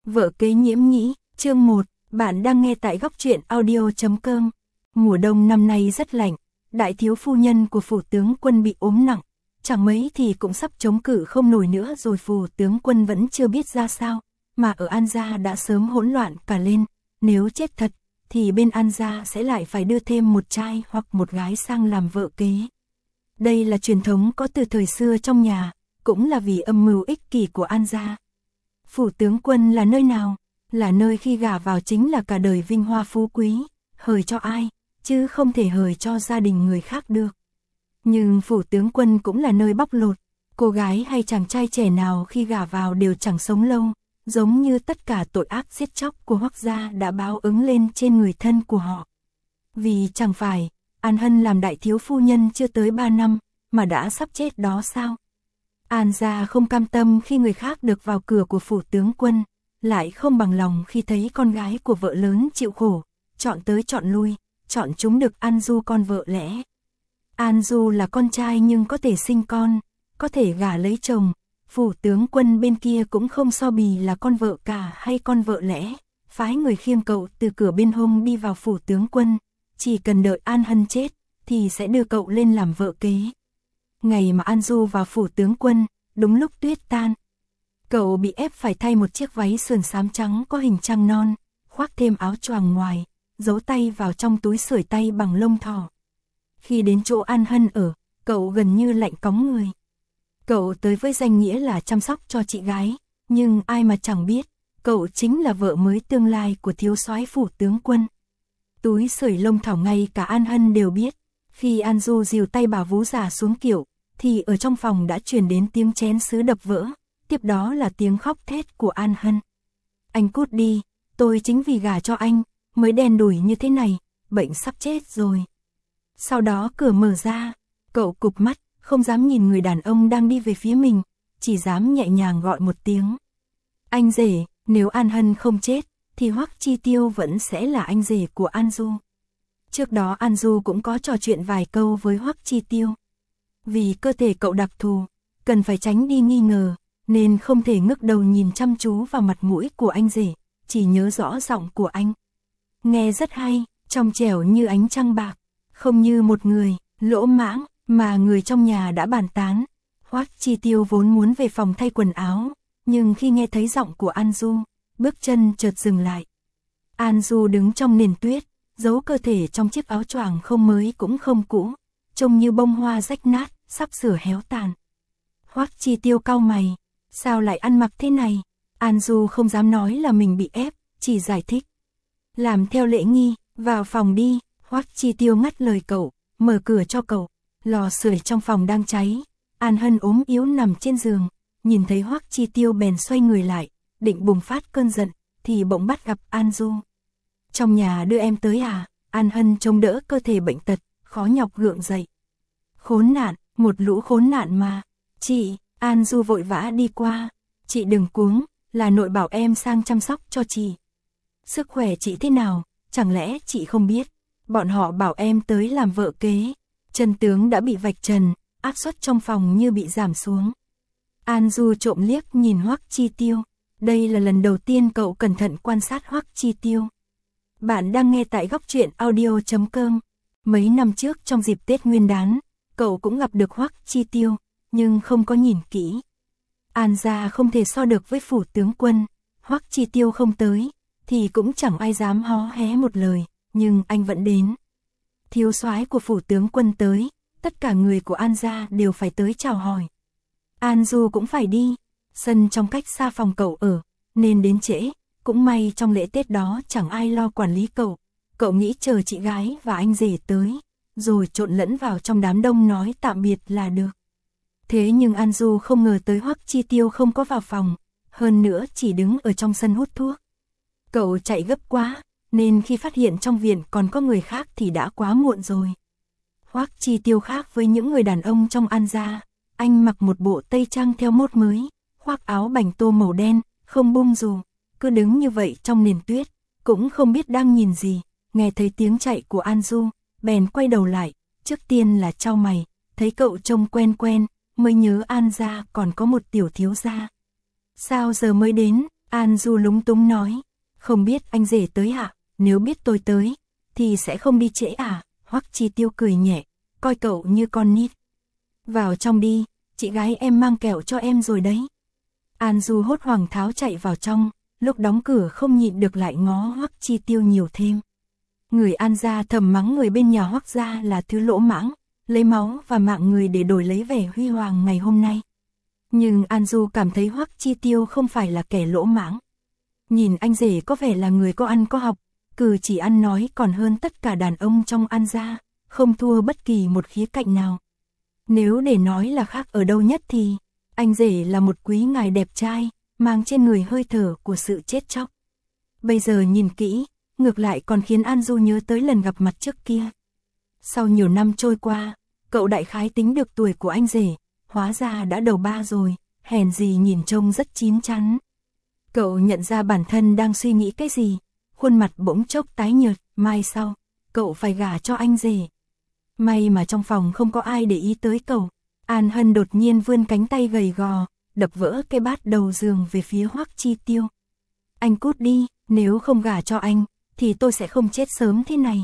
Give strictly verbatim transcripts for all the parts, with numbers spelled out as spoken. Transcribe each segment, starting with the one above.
Vợ kế nhiễm nhĩ, chương một, bạn đang nghe tại góc truyện audio chấm com. Mùa đông năm nay rất lạnh, đại thiếu phu nhân của phủ tướng quân bị ốm nặng, chẳng mấy thì cũng sắp chống cự không nổi nữa rồi. Phủ tướng quân vẫn chưa biết ra sao, mà ở An gia đã sớm hỗn loạn cả lên, nếu chết thật thì bên An gia sẽ lại phải đưa thêm một trai hoặc một gái sang làm vợ kế. Đây là truyền thống có từ thời xưa trong nhà, cũng là vì âm mưu ích kỷ của An gia. Phủ tướng quân là nơi nào? Là nơi khi gả vào chính là cả đời vinh hoa phú quý, hời cho ai, chứ không thể hời cho gia đình người khác được. Nhưng phủ tướng quân cũng là nơi bóc lột, cô gái hay chàng trai trẻ nào khi gả vào đều chẳng sống lâu, giống như tất cả tội ác giết chóc của Hoắc gia đã báo ứng lên trên người thân của họ. Vì chẳng phải, An Hân làm đại thiếu phu nhân chưa tới ba năm, mà đã sắp chết đó sao? An gia không cam tâm khi người khác được vào cửa của phủ tướng quân, lại không bằng lòng khi thấy con gái của vợ lớn chịu khổ, chọn tới chọn lui, chọn chúng được An Du con vợ lẽ. An Du là con trai nhưng có thể sinh con, có thể gả lấy chồng, phủ tướng quân bên kia cũng không so bì là con vợ cả hay con vợ lẽ, phái người khiêng cậu từ cửa bên hông đi vào phủ tướng quân, chỉ cần đợi An Hân chết thì sẽ đưa cậu lên làm vợ kế. Ngày mà An Du vào phủ tướng quân, đúng lúc tuyết tan. Cậu bị ép phải thay một chiếc váy sườn xám trắng có hình trăng non, khoác thêm áo choàng ngoài, giấu tay vào trong túi sưởi tay bằng lông thỏ. Khi đến chỗ An Hân ở, cậu gần như lạnh cóng người. Cậu tới với danh nghĩa là chăm sóc cho chị gái, nhưng ai mà chẳng biết, cậu chính là vợ mới tương lai của thiếu soái phủ tướng quân. Túi sưởi lông thỏ ngay cả An Hân đều biết. Khi An Du dìu tay bà vú già xuống kiệu, thì ở trong phòng đã truyền đến tiếng chén sứ đập vỡ, tiếp đó là tiếng khóc thét của An Hân. Anh cút đi, tôi chính vì gả cho anh, mới đen đủi như thế này, bệnh sắp chết rồi. Sau đó cửa mở ra, cậu cụp mắt, không dám nhìn người đàn ông đang đi về phía mình, chỉ dám nhẹ nhàng gọi một tiếng. Anh rể, nếu An Hân không chết, thì Hoắc Chi Tiêu vẫn sẽ là anh rể của An Du. Trước đó An Du cũng có trò chuyện vài câu với Hoắc Chi Tiêu. Vì cơ thể cậu đặc thù, cần phải tránh đi nghi ngờ, nên không thể ngước đầu nhìn chăm chú vào mặt mũi của anh rể, chỉ nhớ rõ giọng của anh. Nghe rất hay, trong trẻo như ánh trăng bạc, không như một người, lỗ mãng, mà người trong nhà đã bàn tán. Hoắc Chi Tiêu vốn muốn về phòng thay quần áo, nhưng khi nghe thấy giọng của An Du, bước chân chợt dừng lại. An Du đứng trong nền tuyết, giấu cơ thể trong chiếc áo choàng không mới cũng không cũ, trông như bông hoa rách nát, sắp sửa héo tàn. Hoắc Chi Tiêu cau mày, sao lại ăn mặc thế này? An Du không dám nói là mình bị ép, chỉ giải thích. Làm theo lễ nghi, vào phòng đi. Hoắc Chi Tiêu ngắt lời cậu, mở cửa cho cậu. Lò sưởi trong phòng đang cháy, An Hân ốm yếu nằm trên giường, nhìn thấy Hoắc Chi Tiêu bèn xoay người lại, định bùng phát cơn giận, thì bỗng bắt gặp An Du. Trong nhà đưa em tới à? An Hân chống đỡ cơ thể bệnh tật, khó nhọc gượng dậy. Khốn nạn, một lũ khốn nạn mà. Chị, An Du vội vã đi qua. Chị đừng cuống, là nội bảo em sang chăm sóc cho chị. Sức khỏe chị thế nào, chẳng lẽ chị không biết? Bọn họ bảo em tới làm vợ kế. Chân tướng đã bị vạch trần, áp suất trong phòng như bị giảm xuống. An Du trộm liếc nhìn Hoắc Chi Tiêu. Đây là lần đầu tiên cậu cẩn thận quan sát Hoắc Chi Tiêu. Bạn đang nghe tại góc truyện audio chấm com. Mấy năm trước trong dịp Tết Nguyên đán, cậu cũng gặp được Hoắc Chi Tiêu, nhưng không có nhìn kỹ. An gia không thể so được với phủ tướng quân, Hoắc Chi Tiêu không tới, thì cũng chẳng ai dám hó hé một lời, nhưng anh vẫn đến. Thiếu soái của phủ tướng quân tới, tất cả người của An gia đều phải tới chào hỏi. An Du cũng phải đi, sân trong cách xa phòng cậu ở, nên đến trễ. Cũng may trong lễ Tết đó chẳng ai lo quản lý cậu, cậu nghĩ chờ chị gái và anh rể tới, rồi trộn lẫn vào trong đám đông nói tạm biệt là được. Thế nhưng An Du không ngờ tới Hoắc Chi Tiêu không có vào phòng, hơn nữa chỉ đứng ở trong sân hút thuốc. Cậu chạy gấp quá, nên khi phát hiện trong viện còn có người khác thì đã quá muộn rồi. Hoắc Chi Tiêu khác với những người đàn ông trong An gia, anh mặc một bộ tây trang theo mốt mới, khoác áo bành tô màu đen, không bung dù. Cứ đứng như vậy trong nền tuyết, cũng không biết đang nhìn gì, nghe thấy tiếng chạy của An Du, bèn quay đầu lại, trước tiên là chau mày, thấy cậu trông quen quen, mới nhớ An gia còn có một tiểu thiếu gia. Sao giờ mới đến? An Du lúng túng nói, không biết anh rể tới ạ, nếu biết tôi tới, thì sẽ không đi trễ à, Hoắc Chi Tiêu cười nhẹ, coi cậu như con nít. Vào trong đi, chị gái em mang kẹo cho em rồi đấy. An Du hốt hoảng tháo chạy vào trong, lúc đóng cửa không nhịn được lại ngó Hoắc Chi Tiêu nhiều thêm. Người An gia thầm mắng người bên nhà Hoắc gia là thứ lỗ mãng, lấy máu và mạng người để đổi lấy vẻ huy hoàng ngày hôm nay. Nhưng An Du cảm thấy Hoắc Chi Tiêu không phải là kẻ lỗ mãng. Nhìn anh rể có vẻ là người có ăn có học, cử chỉ ăn nói còn hơn tất cả đàn ông trong An gia, không thua bất kỳ một khía cạnh nào. Nếu để nói là khác ở đâu nhất thì, anh rể là một quý ngài đẹp trai, mang trên người hơi thở của sự chết chóc. Bây giờ nhìn kỹ, ngược lại còn khiến An Du nhớ tới lần gặp mặt trước kia. Sau nhiều năm trôi qua, cậu đại khái tính được tuổi của anh rể, hóa ra đã đầu ba rồi, hèn gì nhìn trông rất chín chắn. Cậu nhận ra bản thân đang suy nghĩ cái gì, khuôn mặt bỗng chốc tái nhợt, mai sau, cậu phải gả cho anh rể. May mà trong phòng không có ai để ý tới cậu. An Hân đột nhiên vươn cánh tay gầy gò, đập vỡ cái bát đầu giường về phía Hoắc Chi Tiêu. Anh cút đi, nếu không gả cho anh, thì tôi sẽ không chết sớm thế này.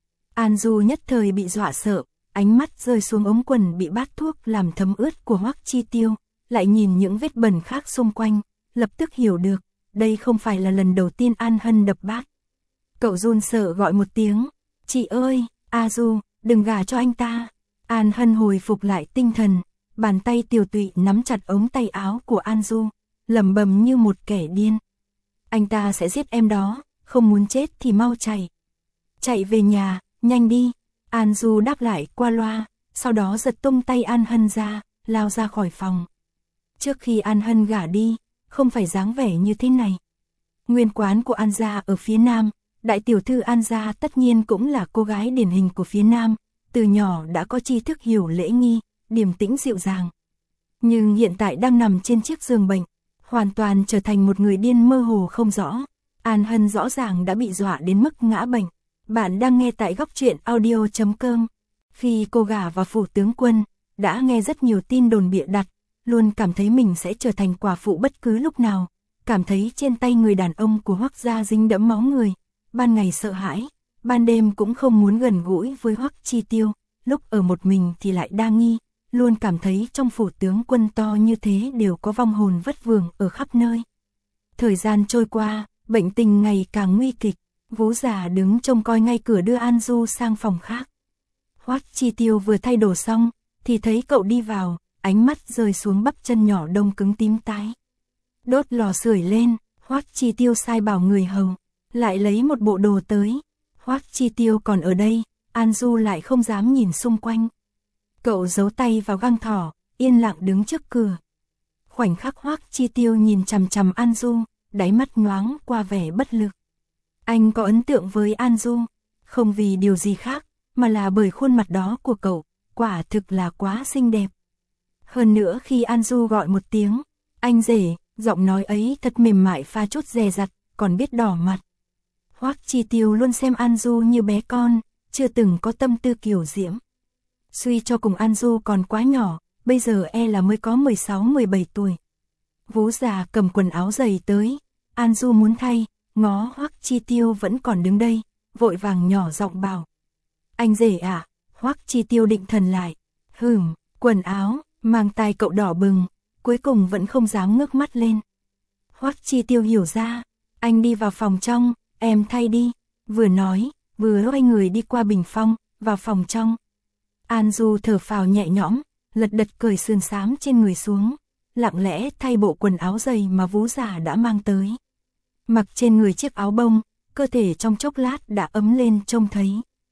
An Du nhất thời bị dọa sợ, ánh mắt rơi xuống ống quần bị bát thuốc làm thấm ướt của Hoắc Chi Tiêu, lại nhìn những vết bẩn khác xung quanh, lập tức hiểu được, đây không phải là lần đầu tiên An Hân đập bát. Cậu run sợ gọi một tiếng, chị ơi, A Du, đừng gả cho anh ta. An Hân hồi phục lại tinh thần, bàn tay tiều tụy nắm chặt ống tay áo của An Du, lẩm bẩm như một kẻ điên. Anh ta sẽ giết em đó, không muốn chết thì mau chạy. Chạy về nhà, nhanh đi. An Du đáp lại qua loa, sau đó giật tung tay An Hân ra, lao ra khỏi phòng. Trước khi An Hân gả đi, không phải dáng vẻ như thế này. Nguyên quán của An gia ở phía Nam, đại tiểu thư An gia tất nhiên cũng là cô gái điển hình của phía Nam, từ nhỏ đã có tri thức hiểu lễ nghi, điềm tĩnh dịu dàng. Nhưng hiện tại đang nằm trên chiếc giường bệnh, hoàn toàn trở thành một người điên mơ hồ không rõ. An Hân rõ ràng đã bị dọa đến mức ngã bệnh. Bạn đang nghe tại góc truyện audio chấm com. Khi cô gả vào phủ tướng quân, đã nghe rất nhiều tin đồn bịa đặt, luôn cảm thấy mình sẽ trở thành quả phụ bất cứ lúc nào, cảm thấy trên tay người đàn ông của Hoắc gia dính đẫm máu người, ban ngày sợ hãi, ban đêm cũng không muốn gần gũi với Hoắc Chi Tiêu, lúc ở một mình thì lại đa nghi, luôn cảm thấy trong phủ tướng quân to như thế đều có vong hồn vất vưởng ở khắp nơi. Thời gian trôi qua, bệnh tình ngày càng nguy kịch, Vú già đứng trông coi ngay cửa đưa An Du sang phòng khác. Hoắc Chi Tiêu vừa thay đồ xong, thì thấy cậu đi vào, ánh mắt rơi xuống bắp chân nhỏ đông cứng tím tái. Đốt lò sưởi lên, Hoắc Chi Tiêu sai bảo người hầu, lại lấy một bộ đồ tới. Hoắc Chi Tiêu còn ở đây, An Du lại không dám nhìn xung quanh. Cậu giấu tay vào găng thỏ, yên lặng đứng trước cửa. Khoảnh khắc Hoắc Chi Tiêu nhìn chằm chằm An Du, đáy mắt nhoáng qua vẻ bất lực. Anh có ấn tượng với An Du, không vì điều gì khác, mà là bởi khuôn mặt đó của cậu, quả thực là quá xinh đẹp. Hơn nữa khi An Du gọi một tiếng, anh rể, giọng nói ấy thật mềm mại pha chút dè dặt, còn biết đỏ mặt. Hoắc Chi Tiêu luôn xem An Du như bé con, chưa từng có tâm tư kiều diễm. Suy cho cùng An Du còn quá nhỏ, bây giờ e là mới có mười sáu mười bảy tuổi. Vú già cầm quần áo giày tới, An Du muốn thay, ngó Hoắc Chi Tiêu vẫn còn đứng đây, vội vàng nhỏ giọng bảo. Anh rể à? Hoắc Chi Tiêu định thần lại. Hừm, quần áo, mang tai cậu đỏ bừng, cuối cùng vẫn không dám ngước mắt lên. Hoắc Chi Tiêu hiểu ra, anh đi vào phòng trong, em thay đi. Vừa nói, vừa quay người đi qua bình phong, vào phòng trong. An Du thở phào nhẹ nhõm, lật đật cởi sườn xám trên người xuống, lặng lẽ thay bộ quần áo dày mà vú già đã mang tới. Mặc trên người chiếc áo bông, cơ thể trong chốc lát đã ấm lên trông thấy.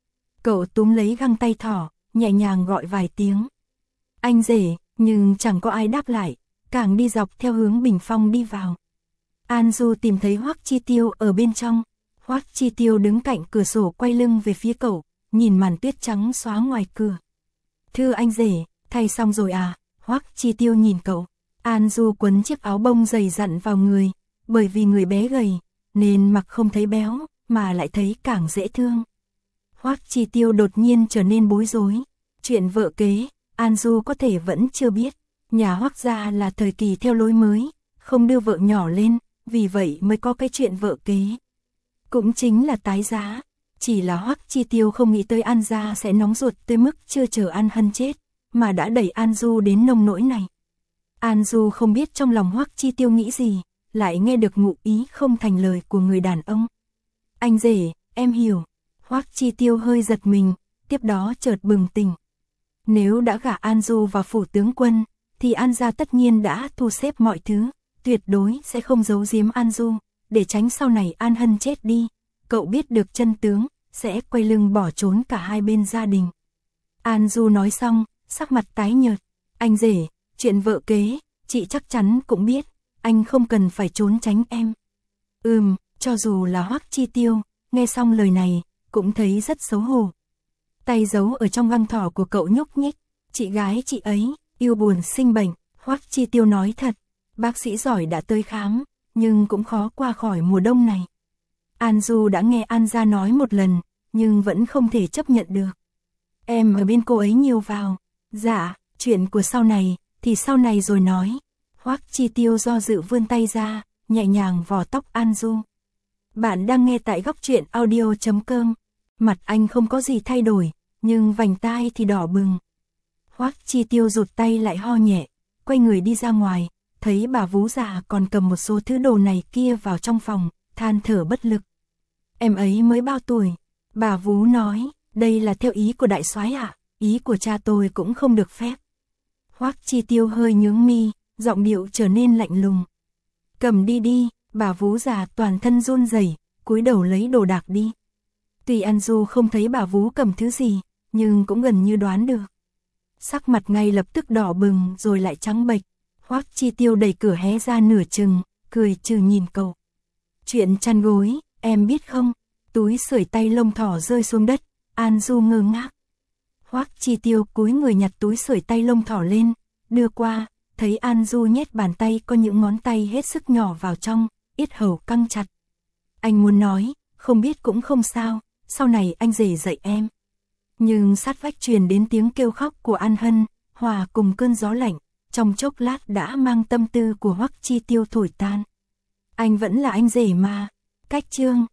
Cậu túm lấy găng tay thỏ, nhẹ nhàng gọi vài tiếng. Anh rể, nhưng chẳng có ai đáp lại, càng đi dọc theo hướng bình phong đi vào. An Du tìm thấy Hoắc Chi Tiêu ở bên trong. Hoắc Chi Tiêu đứng cạnh cửa sổ quay lưng về phía cậu, nhìn màn tuyết trắng xóa ngoài cửa. Thưa anh rể, thay xong rồi à? Hoắc Chi Tiêu nhìn cậu. An Du quấn chiếc áo bông dày dặn vào người, bởi vì người bé gầy, nên mặc không thấy béo, mà lại thấy càng dễ thương. Hoắc Chi Tiêu đột nhiên trở nên bối rối. Chuyện vợ kế, An Du có thể vẫn chưa biết. Nhà Hoắc gia là thời kỳ theo lối mới, không đưa vợ nhỏ lên, vì vậy mới có cái chuyện vợ kế. Cũng chính là tái giá, chỉ là Hoắc Chi Tiêu không nghĩ tới An gia sẽ nóng ruột tới mức chưa chờ An Hân chết, mà đã đẩy An Du đến nông nỗi này. An Du không biết trong lòng Hoắc Chi Tiêu nghĩ gì, lại nghe được ngụ ý không thành lời của người đàn ông. Anh rể, em hiểu. Hoắc Chi Tiêu hơi giật mình, tiếp đó chợt bừng tỉnh. Nếu đã gả An Du vào phủ tướng quân, thì An gia tất nhiên đã thu xếp mọi thứ, tuyệt đối sẽ không giấu giếm An Du, để tránh sau này An Hân chết đi, cậu biết được chân tướng, sẽ quay lưng bỏ trốn cả hai bên gia đình. An Du nói xong, sắc mặt tái nhợt. Anh rể, chuyện vợ kế, chị chắc chắn cũng biết, anh không cần phải trốn tránh em. Ừm, cho dù là Hoắc Chi Tiêu, nghe xong lời này, cũng thấy rất xấu hổ. Tay giấu ở trong găng thỏ của cậu nhúc nhích, chị gái chị ấy, yêu buồn sinh bệnh, Hoắc Chi Tiêu nói thật, bác sĩ giỏi đã tới khám, nhưng cũng khó qua khỏi mùa đông này. An Du đã nghe An gia nói một lần, nhưng vẫn không thể chấp nhận được. Em ở bên cô ấy nhiều vào. Dạ, chuyện của sau này, thì sau này rồi nói. Hoắc Chi Tiêu do dự vươn tay ra, nhẹ nhàng vò tóc An Du. Bạn đang nghe tại góc truyện audio chấm com. Mặt anh không có gì thay đổi, nhưng vành tai thì đỏ bừng. Hoắc Chi Tiêu rụt tay lại ho nhẹ, quay người đi ra ngoài, thấy bà vú già còn cầm một số thứ đồ này kia vào trong phòng, than thở bất lực. Em ấy mới bao tuổi? Bà vú nói, đây là theo ý của đại soái ạ, ý của cha tôi cũng không được phép. Hoắc Chi Tiêu hơi nhướng mi, giọng điệu trở nên lạnh lùng. Cầm đi đi, bà vú già toàn thân run rẩy, cúi đầu lấy đồ đạc đi. Tuy An Du không thấy bà vú cầm thứ gì, nhưng cũng gần như đoán được. Sắc mặt ngay lập tức đỏ bừng rồi lại trắng bệch. Hoắc Chi Tiêu đẩy cửa hé ra nửa chừng, cười trừ nhìn cậu. Chuyện chăn gối, em biết không? Túi sưởi tay lông thỏ rơi xuống đất, An Du ngơ ngác. Hoắc Chi Tiêu cúi người nhặt túi sưởi tay lông thỏ lên, đưa qua, thấy An Du nhét bàn tay có những ngón tay hết sức nhỏ vào trong, yết hầu căng chặt. Anh muốn nói, không biết cũng không sao, sau này anh rể dạy em. Nhưng sát vách truyền đến tiếng kêu khóc của An Hân, hòa cùng cơn gió lạnh, trong chốc lát đã mang tâm tư của Hoắc Chi Tiêu thổi tan. Anh vẫn là anh rể mà. Cách chương